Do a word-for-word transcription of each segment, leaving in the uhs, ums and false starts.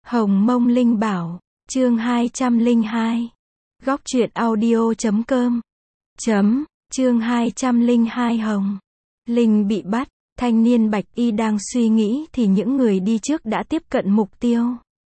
Hồng Mông Linh Bảo, chương hai trăm lẻ hai. Góc truyện audio chấm com. Chấm, chương hai trăm lẻ hai Hồng. Linh bị bắt, thanh niên bạch y đang suy nghĩ thì những người đi trước đã tiếp cận mục tiêu.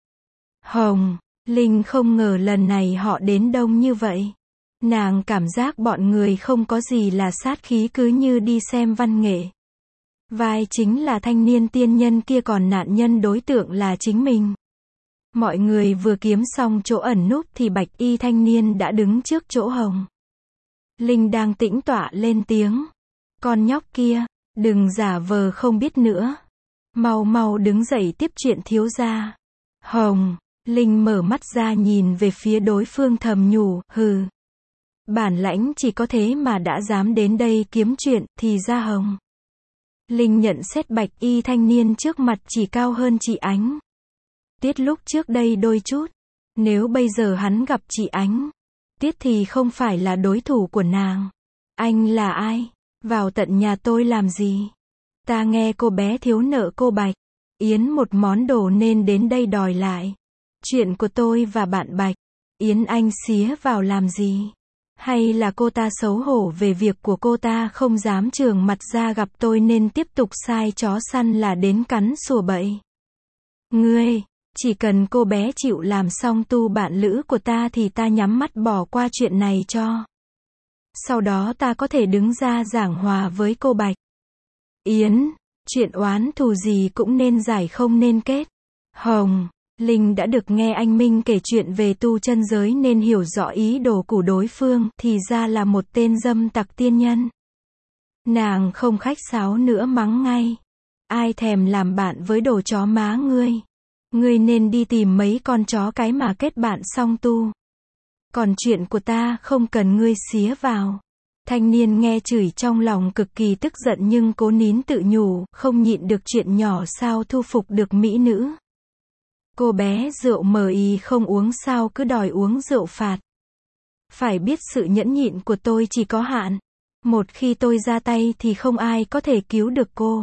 Hồng, Linh không ngờ lần này họ đến đông như vậy. Nàng cảm giác bọn người không có gì là sát khí, cứ như đi xem văn nghệ. Vai chính là thanh niên tiên nhân kia, còn nạn nhân đối tượng là chính mình. Mọi người vừa kiếm xong chỗ ẩn núp thì bạch y thanh niên đã đứng trước chỗ Hồng. Linh đang tĩnh tọa lên tiếng. Con nhóc kia, đừng giả vờ không biết nữa. Mau mau đứng dậy tiếp chuyện thiếu gia. Hồng, Linh mở mắt ra nhìn về phía đối phương thầm nhủ, hừ. Bản lãnh chỉ có thế mà đã dám đến đây kiếm chuyện, thì ra Hồng. Linh nhận xét bạch y thanh niên trước mặt chỉ cao hơn chị Ánh. Tiết lúc trước đây đôi chút. Nếu bây giờ hắn gặp chị Ánh, Tiết thì không phải là đối thủ của nàng. Anh là ai? Vào tận nhà tôi làm gì? Ta nghe cô bé thiếu nợ cô Bạch Yến một món đồ nên đến đây đòi lại. Chuyện của tôi và bạn Bạch Yến anh xía vào làm gì? Hay là cô ta xấu hổ về việc của cô ta không dám trường mặt ra gặp tôi nên tiếp tục sai chó săn là đến cắn sủa bậy? Ngươi, chỉ cần cô bé chịu làm xong tu bạn lữ của ta thì ta nhắm mắt bỏ qua chuyện này cho. Sau đó ta có thể đứng ra giảng hòa với cô Bạch Yến, chuyện oán thù gì cũng nên giải không nên kết. Hồng, Linh đã được nghe anh Minh kể chuyện về tu chân giới nên hiểu rõ ý đồ của đối phương, thì ra là một tên dâm tặc tiên nhân. Nàng không khách sáo nữa mắng ngay. Ai thèm làm bạn với đồ chó má ngươi. Ngươi nên đi tìm mấy con chó cái mà kết bạn xong tu. Còn chuyện của ta không cần ngươi xía vào. Thanh niên nghe chửi trong lòng cực kỳ tức giận nhưng cố nín tự nhủ, không nhịn được chuyện nhỏ sao thu phục được mỹ nữ. Cô bé rượu mờ y không uống sao cứ đòi uống rượu phạt. Phải biết sự nhẫn nhịn của tôi chỉ có hạn. Một khi tôi ra tay thì không ai có thể cứu được cô.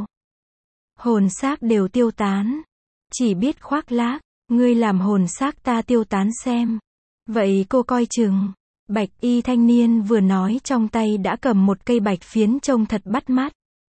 Hồn xác đều tiêu tán. Chỉ biết khoác lác, ngươi làm hồn xác ta tiêu tán xem. Vậy cô coi chừng. Bạch y thanh niên vừa nói trong tay đã cầm một cây bạch phiến trông thật bắt mắt.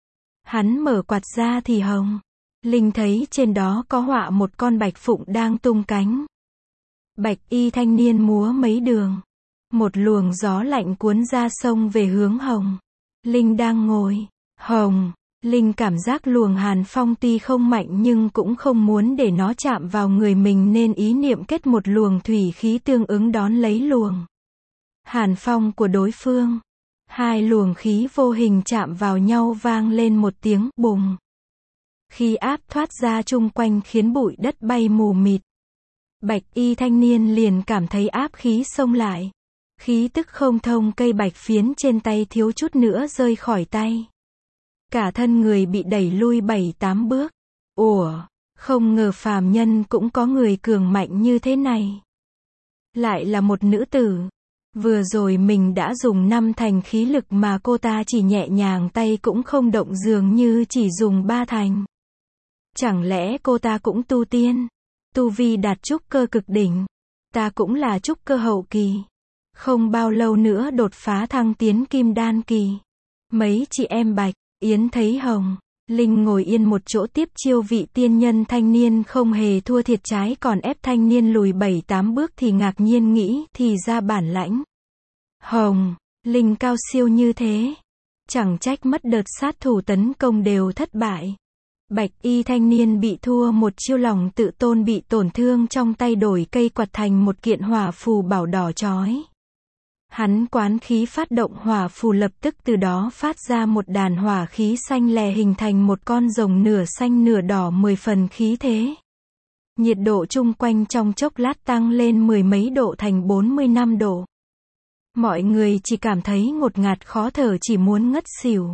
Hắn mở quạt ra thì Hồng. Linh thấy trên đó có họa một con bạch phụng đang tung cánh. Bạch y thanh niên múa mấy đường. Một luồng gió lạnh cuốn ra sông về hướng Hồng. Linh đang ngồi. Hồng, Linh cảm giác luồng hàn phong tuy không mạnh nhưng cũng không muốn để nó chạm vào người mình nên ý niệm kết một luồng thủy khí tương ứng đón lấy luồng hàn phong của đối phương. Hai luồng khí vô hình chạm vào nhau vang lên một tiếng bùng. Khí áp thoát ra chung quanh khiến bụi đất bay mù mịt. Bạch y thanh niên liền cảm thấy áp khí xông lại. Khí tức không thông, cây bạch phiến trên tay thiếu chút nữa rơi khỏi tay. Cả thân người bị đẩy lui bảy tám bước. Ủa, không ngờ phàm nhân cũng có người cường mạnh như thế này. Lại là một nữ tử. Vừa rồi mình đã dùng năm thành khí lực mà cô ta chỉ nhẹ nhàng tay cũng không động, dường như chỉ dùng ba thành. Chẳng lẽ cô ta cũng tu tiên? Tu vi đạt trúc cơ cực đỉnh. Ta cũng là trúc cơ hậu kỳ. Không bao lâu nữa đột phá thăng tiến kim đan kỳ. Mấy chị em Bạch Yến thấy Hồng, Linh ngồi yên một chỗ tiếp chiêu vị tiên nhân thanh niên không hề thua thiệt, trái còn ép thanh niên lùi bảy tám bước thì ngạc nhiên nghĩ, thì ra bản lãnh Hồng, Linh cao siêu như thế. Chẳng trách mất đợt sát thủ tấn công đều thất bại. Bạch y thanh niên bị thua một chiêu, lòng tự tôn bị tổn thương, trong tay đổi cây quạt thành một kiện hỏa phù bảo đỏ chói. Hắn quán khí phát động hỏa phù, lập tức từ đó phát ra một đàn hỏa khí xanh lè hình thành một con rồng nửa xanh nửa đỏ, mười phần khí thế. Nhiệt độ chung quanh trong chốc lát tăng lên mười mấy độ thành bốn mươi lăm độ. Mọi người chỉ cảm thấy ngột ngạt khó thở, chỉ muốn ngất xỉu.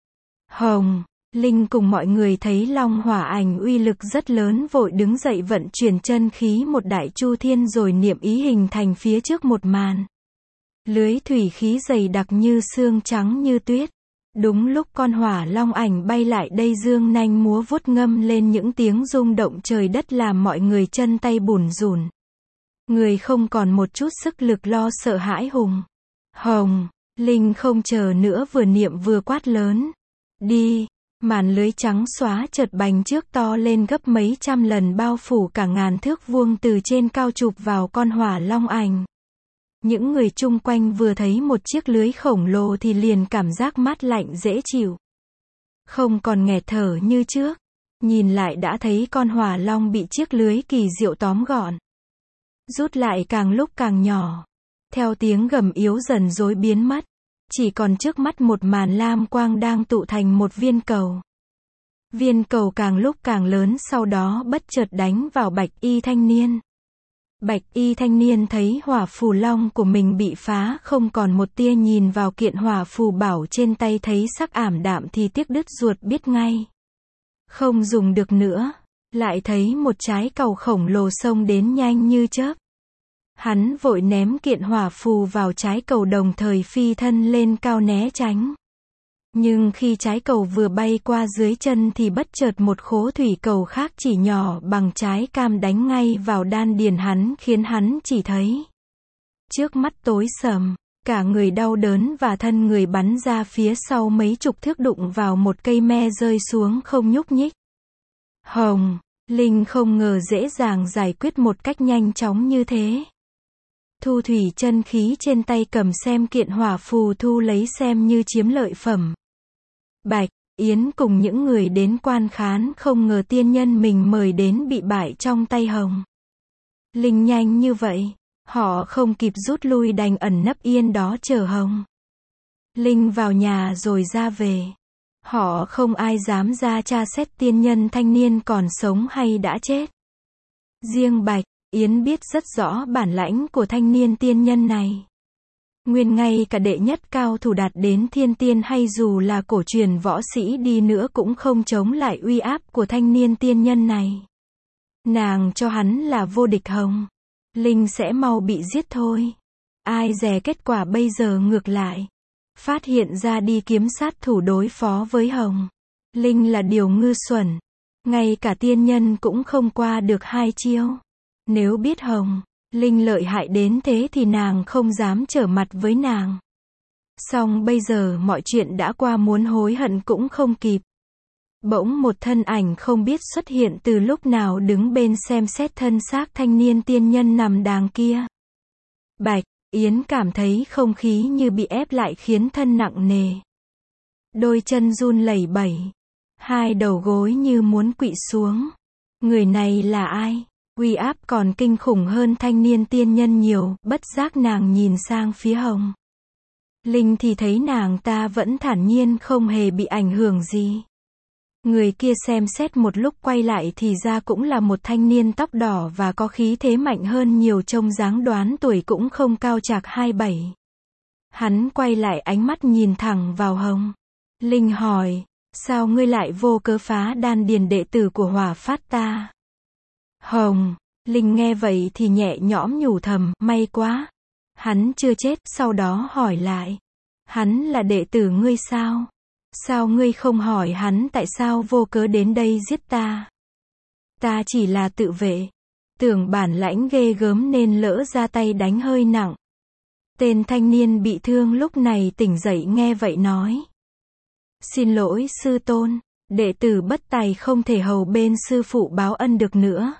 Hồng, Linh cùng mọi người thấy long hỏa ảnh uy lực rất lớn, vội đứng dậy vận chuyển chân khí một đại chu thiên rồi niệm ý hình thành phía trước một màn lưới thủy khí dày đặc như xương, trắng như tuyết. Đúng lúc con hỏa long ảnh bay lại đây dương nanh múa vuốt ngâm lên những tiếng rung động trời đất làm mọi người chân tay bủn rủn. Người không còn một chút sức lực lo sợ hãi hùng. Hồng, Linh không chờ nữa vừa niệm vừa quát lớn. Đi, màn lưới trắng xóa chợt bành trước to lên gấp mấy trăm lần bao phủ cả ngàn thước vuông từ trên cao chụp vào con hỏa long ảnh. Những người chung quanh vừa thấy một chiếc lưới khổng lồ thì liền cảm giác mát lạnh dễ chịu. Không còn nghẹt thở như trước. Nhìn lại đã thấy con hỏa long bị chiếc lưới kỳ diệu tóm gọn. Rút lại càng lúc càng nhỏ. Theo tiếng gầm yếu dần rối biến mất. Chỉ còn trước mắt một màn lam quang đang tụ thành một viên cầu. Viên cầu càng lúc càng lớn sau đó bất chợt đánh vào bạch y thanh niên. Bạch y thanh niên thấy hỏa phù long của mình bị phá không còn một tia nhìn vào kiện hỏa phù bảo trên tay thấy sắc ảm đạm thì tiếc đứt ruột biết ngay. Không dùng được nữa. Lại thấy một trái cầu khổng lồ xông đến nhanh như chớp. Hắn vội ném kiện hỏa phù vào trái cầu đồng thời phi thân lên cao né tránh. Nhưng khi trái cầu vừa bay qua dưới chân thì bất chợt một khố thủy cầu khác chỉ nhỏ bằng trái cam đánh ngay vào đan điền hắn khiến hắn chỉ thấy trước mắt tối sầm, cả người đau đớn và thân người bắn ra phía sau mấy chục thước đụng vào một cây me rơi xuống không nhúc nhích. Hồng, Linh không ngờ dễ dàng giải quyết một cách nhanh chóng như thế. Thu thủy chân khí trên tay cầm xem kiện hỏa phù thu lấy xem như chiếm lợi phẩm. Bạch Yến cùng những người đến quan khán không ngờ tiên nhân mình mời đến bị bại trong tay Hồng. Linh nhanh như vậy, họ không kịp rút lui đành ẩn nấp yên đó chờ Hồng. Linh vào nhà rồi ra về. Họ không ai dám ra tra xét tiên nhân thanh niên còn sống hay đã chết. Riêng Bạch Yến biết rất rõ bản lãnh của thanh niên tiên nhân này. Nguyên ngay cả đệ nhất cao thủ đạt đến thiên tiên hay dù là cổ truyền võ sĩ đi nữa cũng không chống lại uy áp của thanh niên tiên nhân này. Nàng cho hắn là vô địch Hồng. Linh sẽ mau bị giết thôi. Ai dè kết quả bây giờ ngược lại. Phát hiện ra đi kiếm sát thủ đối phó với Hồng. Linh là điều ngu xuẩn. Ngay cả tiên nhân cũng không qua được hai chiêu. Nếu biết Hồng, Linh lợi hại đến thế thì nàng không dám trở mặt với nàng. Song bây giờ mọi chuyện đã qua muốn hối hận cũng không kịp. Bỗng một thân ảnh không biết xuất hiện từ lúc nào đứng bên xem xét thân xác thanh niên tiên nhân nằm đàng kia. Bạch Yến cảm thấy không khí như bị ép lại khiến thân nặng nề. Đôi chân run lẩy bẩy. Hai đầu gối như muốn quỵ xuống. Người này là ai? Uy áp còn kinh khủng hơn thanh niên tiên nhân nhiều, bất giác nàng nhìn sang phía Hồng. Linh thì thấy nàng ta vẫn thản nhiên không hề bị ảnh hưởng gì. Người kia xem xét một lúc quay lại thì ra cũng là một thanh niên tóc đỏ và có khí thế mạnh hơn nhiều trông dáng đoán tuổi cũng không cao chạc hai bảy. Hắn quay lại ánh mắt nhìn thẳng vào Hồng. Linh hỏi, sao ngươi lại vô cớ phá đan điền đệ tử của Hỏa Phát ta? Hồng, Linh nghe vậy thì nhẹ nhõm nhủ thầm, may quá. Hắn chưa chết, sau đó hỏi lại. Hắn là đệ tử ngươi sao? Sao ngươi không hỏi hắn tại sao vô cớ đến đây giết ta? Ta chỉ là tự vệ. Tưởng bản lãnh ghê gớm nên lỡ ra tay đánh hơi nặng. Tên thanh niên bị thương lúc này tỉnh dậy nghe vậy nói. Xin lỗi sư tôn, đệ tử bất tài không thể hầu bên sư phụ báo ân được nữa.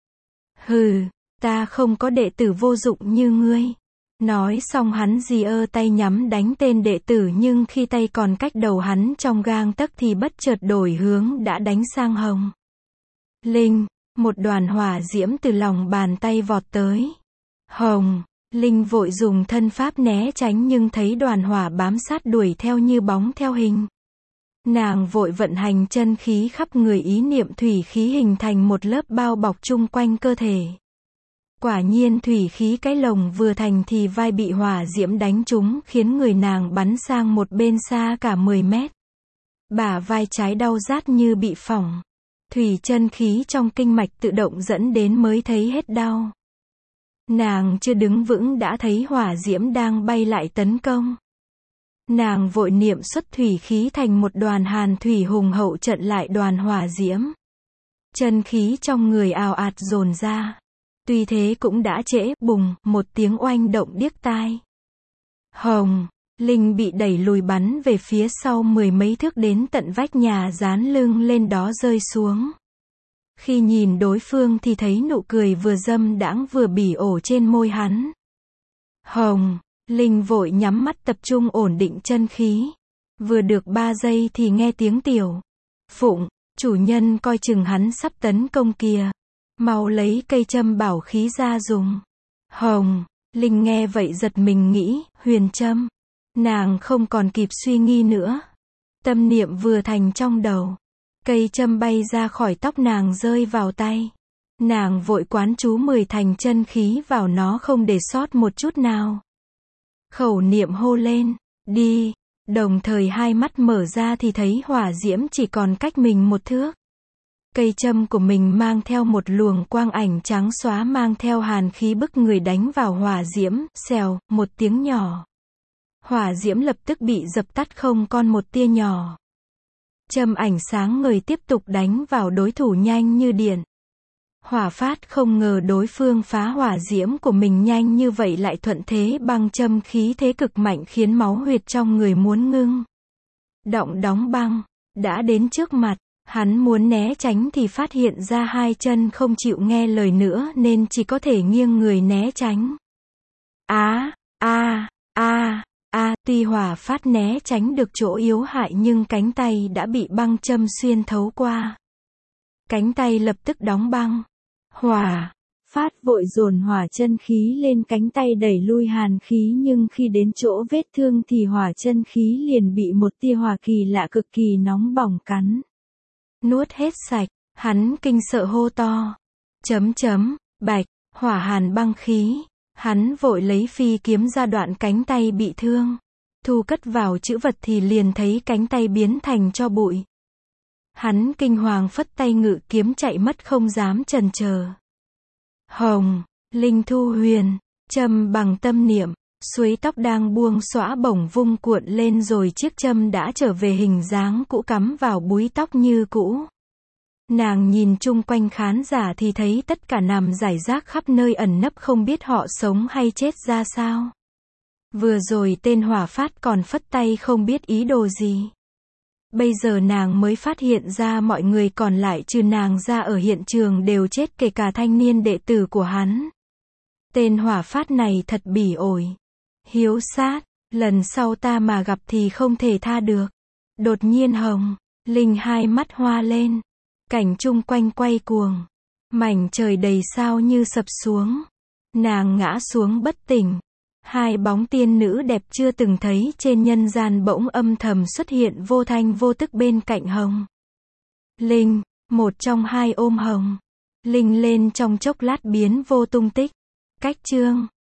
Hừ, ta không có đệ tử vô dụng như ngươi. Nói xong hắn giơ tay nhắm đánh tên đệ tử nhưng khi tay còn cách đầu hắn trong gang tấc thì bất chợt đổi hướng đã đánh sang Hồng. Linh, một đoàn hỏa diễm từ lòng bàn tay vọt tới. Hồng, Linh vội dùng thân pháp né tránh nhưng thấy đoàn hỏa bám sát đuổi theo như bóng theo hình. Nàng vội vận hành chân khí khắp người ý niệm thủy khí hình thành một lớp bao bọc chung quanh cơ thể. Quả nhiên thủy khí cái lồng vừa thành thì vai bị hỏa diễm đánh trúng khiến người nàng bắn sang một bên xa cả mười mét. Bả vai trái đau rát như bị phỏng. Thủy chân khí trong kinh mạch tự động dẫn đến mới thấy hết đau. Nàng chưa đứng vững đã thấy hỏa diễm đang bay lại tấn công. Nàng vội niệm xuất thủy khí thành một đoàn hàn thủy hùng hậu trận lại đoàn hỏa diễm. Chân khí trong người ào ạt dồn ra. Tuy thế cũng đã trễ, bùng, một tiếng oanh động điếc tai. Hồng, Linh bị đẩy lùi bắn về phía sau mười mấy thước đến tận vách nhà dán lưng lên đó rơi xuống. Khi nhìn đối phương thì thấy nụ cười vừa dâm đãng vừa bỉ ổi trên môi hắn. Hồng, Linh vội nhắm mắt tập trung ổn định chân khí. Vừa được ba giây thì nghe tiếng Tiểu Phụng, chủ nhân coi chừng hắn sắp tấn công kìa. Mau lấy cây châm bảo khí ra dùng. Hồng, Linh nghe vậy giật mình nghĩ, huyền châm. Nàng không còn kịp suy nghĩ nữa. Tâm niệm vừa thành trong đầu. Cây châm bay ra khỏi tóc nàng rơi vào tay. Nàng vội quán chú mười thành chân khí vào nó không để sót một chút nào. Khẩu niệm hô lên, đi. Đồng thời hai mắt mở ra thì thấy hỏa diễm chỉ còn cách mình một thước. Cây châm của mình mang theo một luồng quang ảnh trắng xóa mang theo hàn khí bức người đánh vào hỏa diễm, xèo, một tiếng nhỏ. Hỏa diễm lập tức bị dập tắt không còn một tia nhỏ. Châm ảnh sáng ngời tiếp tục đánh vào đối thủ nhanh như điện. Hỏa phát không ngờ đối phương phá hỏa diễm của mình nhanh như vậy lại thuận thế băng châm khí thế cực mạnh khiến máu huyệt trong người muốn ngưng. Động đóng băng, đã đến trước mặt, hắn muốn né tránh thì phát hiện ra hai chân không chịu nghe lời nữa nên chỉ có thể nghiêng người né tránh. Á, a, a, a, tuy hỏa phát né tránh được chỗ yếu hại nhưng cánh tay đã bị băng châm xuyên thấu qua. Cánh tay lập tức đóng băng. Hỏa phát vội dồn hỏa chân khí lên cánh tay đẩy lui hàn khí nhưng khi đến chỗ vết thương thì hỏa chân khí liền bị một tia hỏa kỳ lạ cực kỳ nóng bỏng cắn. Nuốt hết sạch, hắn kinh sợ hô to. Chấm chấm, bạch, hỏa hàn băng khí. Hắn vội lấy phi kiếm ra đoạn cánh tay bị thương. Thu cất vào chữ vật thì liền thấy cánh tay biến thành tro bụi. Hắn kinh hoàng phất tay ngự kiếm chạy mất không dám chần chờ. Hồng, Linh thu huyền, châm bằng tâm niệm, suối tóc đang buông xõa bổng vung cuộn lên rồi chiếc châm đã trở về hình dáng cũ cắm vào búi tóc như cũ. Nàng nhìn chung quanh khán giả thì thấy tất cả nằm rải rác khắp nơi ẩn nấp không biết họ sống hay chết ra sao. Vừa rồi tên hỏa phát còn phất tay không biết ý đồ gì. Bây giờ nàng mới phát hiện ra mọi người còn lại trừ nàng ra ở hiện trường đều chết kể cả thanh niên đệ tử của hắn. Tên hỏa phát này thật bỉ ổi. Hiếu sát, lần sau ta mà gặp thì không thể tha được. Đột nhiên Hồng, Linh hai mắt hoa lên. Cảnh chung quanh quay cuồng. Mảnh trời đầy sao như sập xuống. Nàng ngã xuống bất tỉnh. Hai bóng tiên nữ đẹp chưa từng thấy trên nhân gian bỗng âm thầm xuất hiện vô thanh vô tức bên cạnh Hồng. Linh, một trong hai ôm Hồng. Linh lên trong chốc lát biến vô tung tích. Cách chương